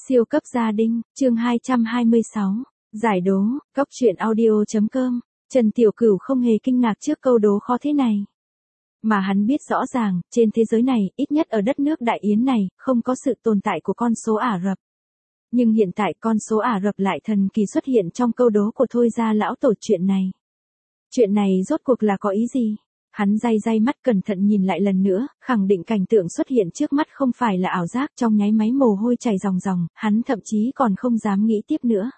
Siêu cấp gia đình, chương 226, giải đố, cóc truyện audio.com, Trần Tiểu Cửu không hề kinh ngạc trước câu đố khó thế này. Mà hắn biết rõ ràng, trên thế giới này, ít nhất ở đất nước Đại Yến này, không có sự tồn tại của con số Ả Rập. Nhưng hiện tại con số Ả Rập lại thần kỳ xuất hiện trong câu đố của Thôi Gia lão tổ chuyện này. Chuyện này rốt cuộc là có ý gì? Hắn day mắt cẩn thận nhìn lại lần nữa, khẳng định cảnh tượng xuất hiện trước mắt không phải là ảo giác, trong nháy máy mồ hôi chảy ròng ròng, hắn thậm chí còn không dám nghĩ tiếp nữa.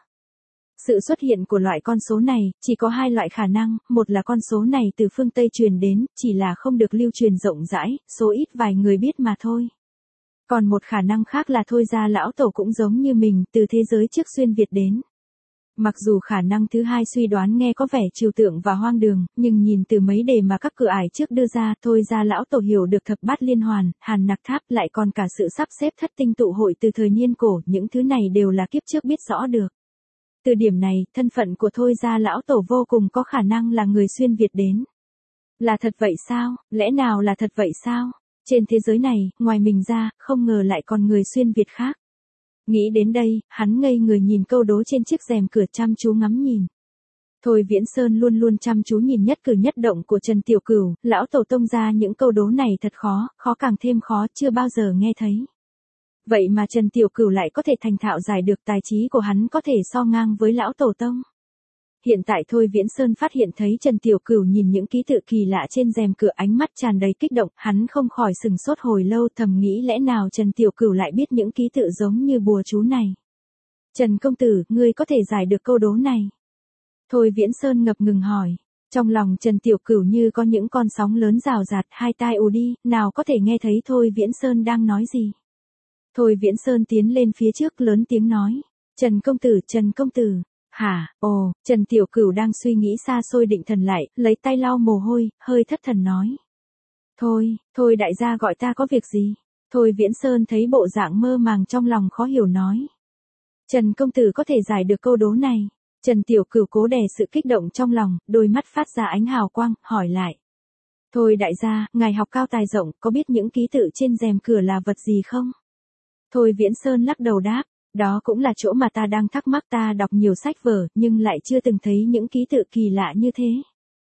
Sự xuất hiện của loại con số này, chỉ có hai loại khả năng, một là con số này từ phương Tây truyền đến, chỉ là không được lưu truyền rộng rãi, số ít vài người biết mà thôi. Còn một khả năng khác là Thôi Gia lão tổ cũng giống như mình, từ thế giới trước xuyên Việt đến. Mặc dù khả năng thứ hai suy đoán nghe có vẻ trừu tượng và hoang đường, nhưng nhìn từ mấy đề mà các cửa ải trước đưa ra, Thôi Gia lão tổ hiểu được thập bát liên hoàn, Hàn Nặc Tháp, lại còn cả sự sắp xếp thất tinh tụ hội từ thời niên cổ, những thứ này đều là kiếp trước biết rõ được. Từ điểm này, thân phận của Thôi Gia lão tổ vô cùng có khả năng là người xuyên Việt đến. Là thật vậy sao? Lẽ nào là thật vậy sao? Trên thế giới này, ngoài mình ra, không ngờ lại còn người xuyên Việt khác. Nghĩ đến đây, hắn ngây người nhìn câu đố trên chiếc rèm cửa chăm chú ngắm nhìn. Thôi Viễn Sơn luôn luôn chăm chú nhìn nhất cử nhất động của Trần Tiểu Cửu, lão tổ tông ra những câu đố này thật khó, khó càng thêm khó, chưa bao giờ nghe thấy. Vậy mà Trần Tiểu Cửu lại có thể thành thạo giải được, tài trí của hắn có thể so ngang với lão tổ tông. Hiện tại Thôi Viễn Sơn phát hiện thấy Trần Tiểu Cửu nhìn những ký tự kỳ lạ trên rèm cửa, ánh mắt tràn đầy kích động, hắn không khỏi sừng sốt hồi lâu, thầm nghĩ lẽ nào Trần Tiểu Cửu lại biết những ký tự giống như bùa chú này. Trần công tử, ngươi có thể giải được câu đố này? Thôi Viễn Sơn ngập ngừng hỏi. Trong lòng Trần Tiểu Cửu như có những con sóng lớn rào rạt, hai tai ù đi, nào có thể nghe thấy Thôi Viễn Sơn đang nói gì. Thôi Viễn Sơn tiến lên phía trước lớn tiếng nói. Trần công tử. Hả, ồ, Trần Tiểu Cửu đang suy nghĩ xa xôi định thần lại, lấy tay lau mồ hôi, hơi thất thần nói. Thôi đại gia gọi ta có việc gì? Thôi Viễn Sơn thấy bộ dạng mơ màng trong lòng khó hiểu nói. Trần công tử có thể giải được câu đố này. Trần Tiểu Cửu cố đè sự kích động trong lòng, đôi mắt phát ra ánh hào quang, hỏi lại. Thôi đại gia, ngài học cao tài rộng, có biết những ký tự trên rèm cửa là vật gì không? Thôi Viễn Sơn lắc đầu đáp. Đó cũng là chỗ mà ta đang thắc mắc, ta đọc nhiều sách vở, nhưng lại chưa từng thấy những ký tự kỳ lạ như thế.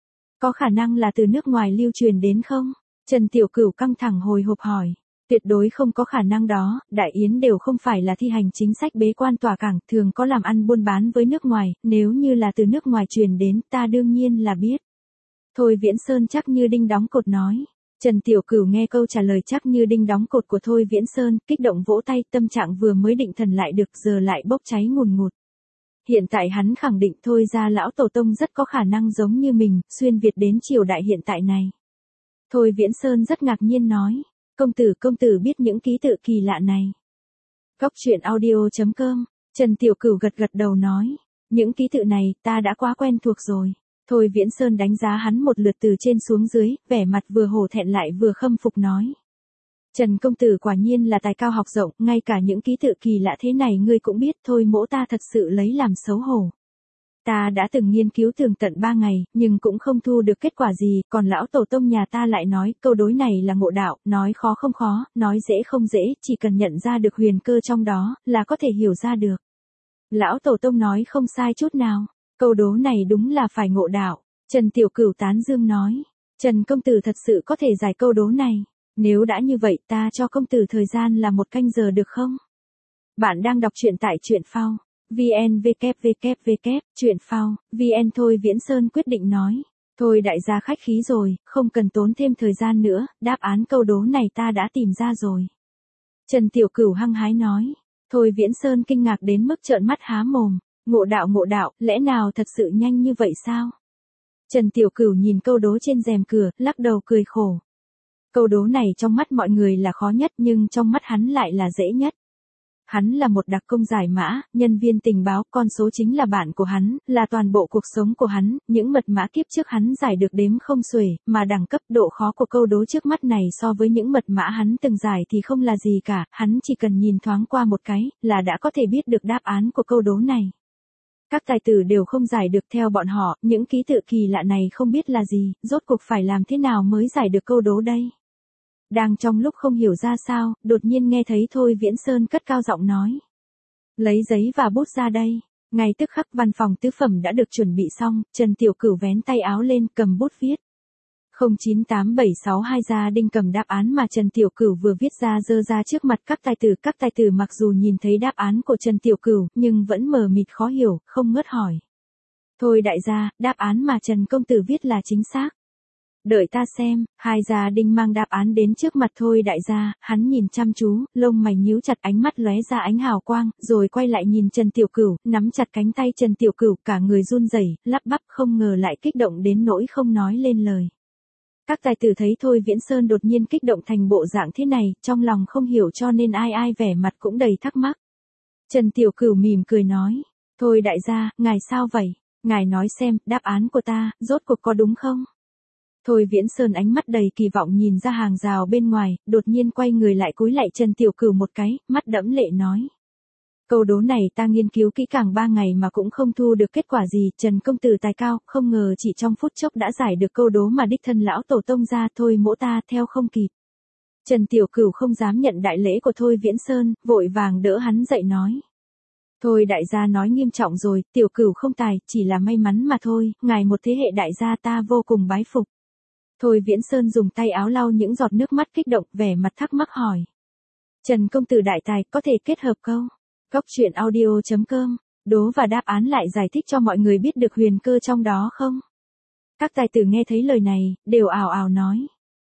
Có khả năng là từ nước ngoài lưu truyền đến không? Trần Tiểu Cửu căng thẳng hồi hộp hỏi. Tuyệt đối không có khả năng đó, Đại Yến đều không phải là thi hành chính sách bế quan tỏa cảng, thường có làm ăn buôn bán với nước ngoài, nếu như là từ nước ngoài truyền đến, ta đương nhiên là biết. Thôi Viễn Sơn chắc như đinh đóng cột nói. Trần Tiểu Cửu nghe câu trả lời chắc như đinh đóng cột của Thôi Viễn Sơn, kích động vỗ tay, tâm trạng vừa mới định thần lại được giờ lại bốc cháy ngùn ngụt. Hiện tại hắn khẳng định Thôi Gia lão tổ tông rất có khả năng giống như mình, xuyên Việt đến triều đại hiện tại này. Thôi Viễn Sơn rất ngạc nhiên nói, công tử biết những ký tự kỳ lạ này. Cóc truyện audio.com, Trần Tiểu Cửu gật đầu nói, những ký tự này ta đã quá quen thuộc rồi. Thôi Viễn Sơn đánh giá hắn một lượt từ trên xuống dưới, vẻ mặt vừa hổ thẹn lại vừa khâm phục nói. Trần công tử quả nhiên là tài cao học rộng, ngay cả những ký tự kỳ lạ thế này ngươi cũng biết, thôi mỗ ta thật sự lấy làm xấu hổ. Ta đã từng nghiên cứu tường tận 3 ngày, nhưng cũng không thu được kết quả gì, còn lão tổ tông nhà ta lại nói, câu đối này là ngộ đạo, nói khó không khó, nói dễ không dễ, chỉ cần nhận ra được huyền cơ trong đó, là có thể hiểu ra được. Lão tổ tông nói không sai chút nào. Câu đố này đúng là phải ngộ đạo. Trần Tiểu Cửu tán dương nói. Trần công tử thật sự có thể giải câu đố này. Nếu đã như vậy ta cho công tử thời gian là 1 canh giờ được không? Bạn đang đọc truyện tại truyện phao. VN www. Truyện phao. VN. Thôi Viễn Sơn quyết định nói. Thôi đại gia khách khí rồi, không cần tốn thêm thời gian nữa, đáp án câu đố này ta đã tìm ra rồi. Trần Tiểu Cửu hăng hái nói. Thôi Viễn Sơn kinh ngạc đến mức trợn mắt há mồm. Ngộ đạo, lẽ nào thật sự nhanh như vậy sao? Trần Tiểu Cửu nhìn câu đố trên rèm cửa, lắc đầu cười khổ. Câu đố này trong mắt mọi người là khó nhất nhưng trong mắt hắn lại là dễ nhất. Hắn là một đặc công giải mã, nhân viên tình báo, con số chính là bạn của hắn, là toàn bộ cuộc sống của hắn, những mật mã kiếp trước hắn giải được đếm không xuể, mà đẳng cấp độ khó của câu đố trước mắt này so với những mật mã hắn từng giải thì không là gì cả, hắn chỉ cần nhìn thoáng qua một cái, là đã có thể biết được đáp án của câu đố này. Các tài tử đều không giải được, theo bọn họ, những ký tự kỳ lạ này không biết là gì, rốt cuộc phải làm thế nào mới giải được câu đố đây. Đang trong lúc không hiểu ra sao, đột nhiên nghe thấy Thôi Viễn Sơn cất cao giọng nói. Lấy giấy và bút ra đây. Ngay tức khắc văn phòng tứ phẩm đã được chuẩn bị xong, Trần Tiểu Cửu vén tay áo lên cầm bút viết. 098762 gia đinh cầm đáp án mà Trần Tiểu Cửu vừa viết ra dơ ra trước mặt các tài tử mặc dù nhìn thấy đáp án của Trần Tiểu Cửu, nhưng vẫn mờ mịt khó hiểu, không ngớt hỏi. Thôi đại gia, đáp án mà Trần công tử viết là chính xác. Đợi ta xem, hai gia đinh mang đáp án đến trước mặt Thôi đại gia, hắn nhìn chăm chú, lông mày nhíu chặt, ánh mắt lóe ra ánh hào quang, rồi quay lại nhìn Trần Tiểu Cửu, nắm chặt cánh tay Trần Tiểu Cửu, cả người run rẩy, lắp bắp, không ngờ lại kích động đến nỗi không nói lên lời. Các tài tử thấy Thôi Viễn Sơn đột nhiên kích động thành bộ dạng thế này, trong lòng không hiểu cho nên ai vẻ mặt cũng đầy thắc mắc. Trần Tiểu Cửu mỉm cười nói, Thôi đại gia, ngài sao vậy? Ngài nói xem, đáp án của ta, rốt cuộc có đúng không? Thôi Viễn Sơn ánh mắt đầy kỳ vọng nhìn ra hàng rào bên ngoài, đột nhiên quay người lại cúi lạy Trần Tiểu Cửu một cái, mắt đẫm lệ nói. Câu đố này ta nghiên cứu kỹ càng 3 ngày mà cũng không thu được kết quả gì, Trần công tử tài cao, không ngờ chỉ trong phút chốc đã giải được câu đố mà đích thân lão tổ tông ra, thôi mỗ ta theo không kịp. Trần Tiểu Cửu không dám nhận đại lễ của Thôi Viễn Sơn, vội vàng đỡ hắn dậy nói. Thôi đại gia nói nghiêm trọng rồi, Tiểu Cửu không tài, chỉ là may mắn mà thôi, ngài một thế hệ đại gia ta vô cùng bái phục. Thôi Viễn Sơn dùng tay áo lau những giọt nước mắt kích động, vẻ mặt thắc mắc hỏi. Trần công tử đại tài, có thể kết hợp câu. Góc truyện audio.com, đố và đáp án lại giải thích cho mọi người biết được huyền cơ trong đó không? Các tài tử nghe thấy lời này, đều ào ào nói.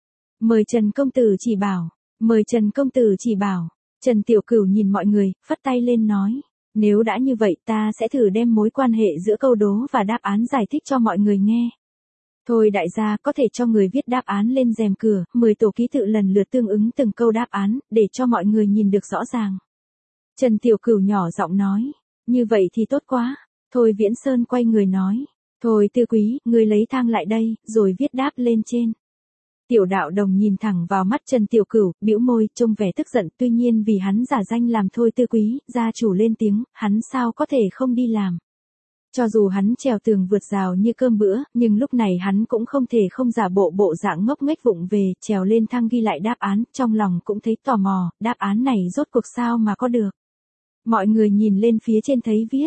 Mời Trần công tử chỉ bảo, mời Trần công tử chỉ bảo. Trần Tiểu Cửu nhìn mọi người, phất tay lên nói. Nếu đã như vậy ta sẽ thử đem mối quan hệ giữa câu đố và đáp án giải thích cho mọi người nghe. Thôi đại gia có thể cho người viết đáp án lên rèm cửa, 10 tổ ký tự lần lượt tương ứng từng câu đáp án, để cho mọi người nhìn được rõ ràng. Trần Tiểu Cửu nhỏ giọng nói, như vậy thì tốt quá. Thôi Viễn Sơn quay người nói, thôi tư quý, người lấy thang lại đây, rồi viết đáp lên trên. Tiểu đạo đồng nhìn thẳng vào mắt Trần Tiểu Cửu, bĩu môi, trông vẻ tức giận, tuy nhiên vì hắn giả danh làm Thôi tư quý, gia chủ lên tiếng, hắn sao có thể không đi làm. Cho dù hắn trèo tường vượt rào như cơm bữa, nhưng lúc này hắn cũng không thể không giả bộ dạng ngốc nghếch vụng về, trèo lên thang ghi lại đáp án, trong lòng cũng thấy tò mò, đáp án này rốt cuộc sao mà có được. Mọi người nhìn lên phía trên thấy viết,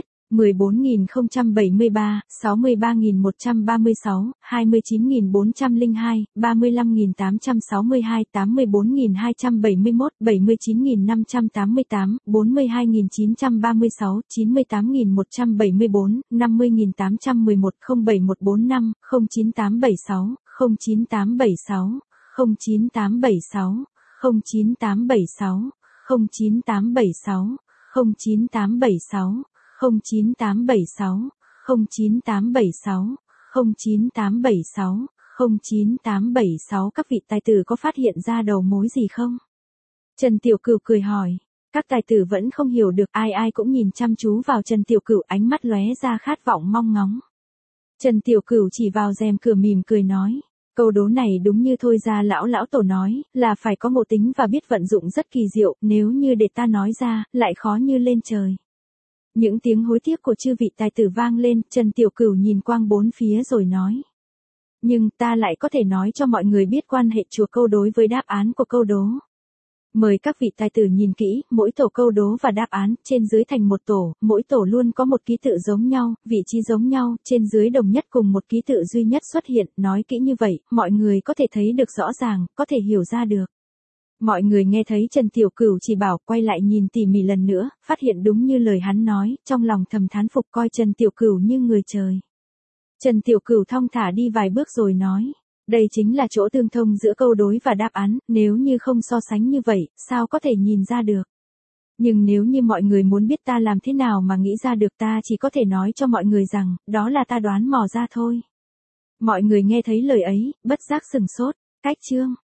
14.073, 63.136, 29.402, 35.862, 84.271, 79.588, 42.936, 98.174, 50.811, 07145, 09876, 09876, 09876, 09876, 09876. 09876, 09876, 09876, 09876, 09876. Các vị tài tử có phát hiện ra đầu mối gì không? Trần Tiểu Cửu cười hỏi. Các tài tử vẫn không hiểu được, ai cũng nhìn chăm chú vào Trần Tiểu Cửu, ánh mắt lóe ra khát vọng mong ngóng. Trần Tiểu Cửu chỉ vào rèm cửa mỉm cười nói. Câu đố này đúng như Thôi gia lão tổ nói, là phải có ngộ tính và biết vận dụng rất kỳ diệu, nếu như để ta nói ra, lại khó như lên trời. Những tiếng hối tiếc của chư vị tài tử vang lên, Trần Tiểu Cửu nhìn quang bốn phía rồi nói. Nhưng ta lại có thể nói cho mọi người biết quan hệ chùa câu đối với đáp án của câu đố. Mời các vị tài tử nhìn kỹ, mỗi tổ câu đố và đáp án, trên dưới thành một tổ, mỗi tổ luôn có một ký tự giống nhau, vị trí giống nhau, trên dưới đồng nhất cùng một ký tự duy nhất xuất hiện, nói kỹ như vậy, mọi người có thể thấy được rõ ràng, có thể hiểu ra được. Mọi người nghe thấy Trần Tiểu Cửu chỉ bảo, quay lại nhìn tỉ mỉ lần nữa, phát hiện đúng như lời hắn nói, trong lòng thầm thán phục coi Trần Tiểu Cửu như người trời. Trần Tiểu Cửu thong thả đi vài bước rồi nói. Đây chính là chỗ tương thông giữa câu đối và đáp án, nếu như không so sánh như vậy, sao có thể nhìn ra được. Nhưng nếu như mọi người muốn biết ta làm thế nào mà nghĩ ra được, ta chỉ có thể nói cho mọi người rằng, đó là ta đoán mò ra thôi. Mọi người nghe thấy lời ấy, bất giác sừng sốt. Cách chương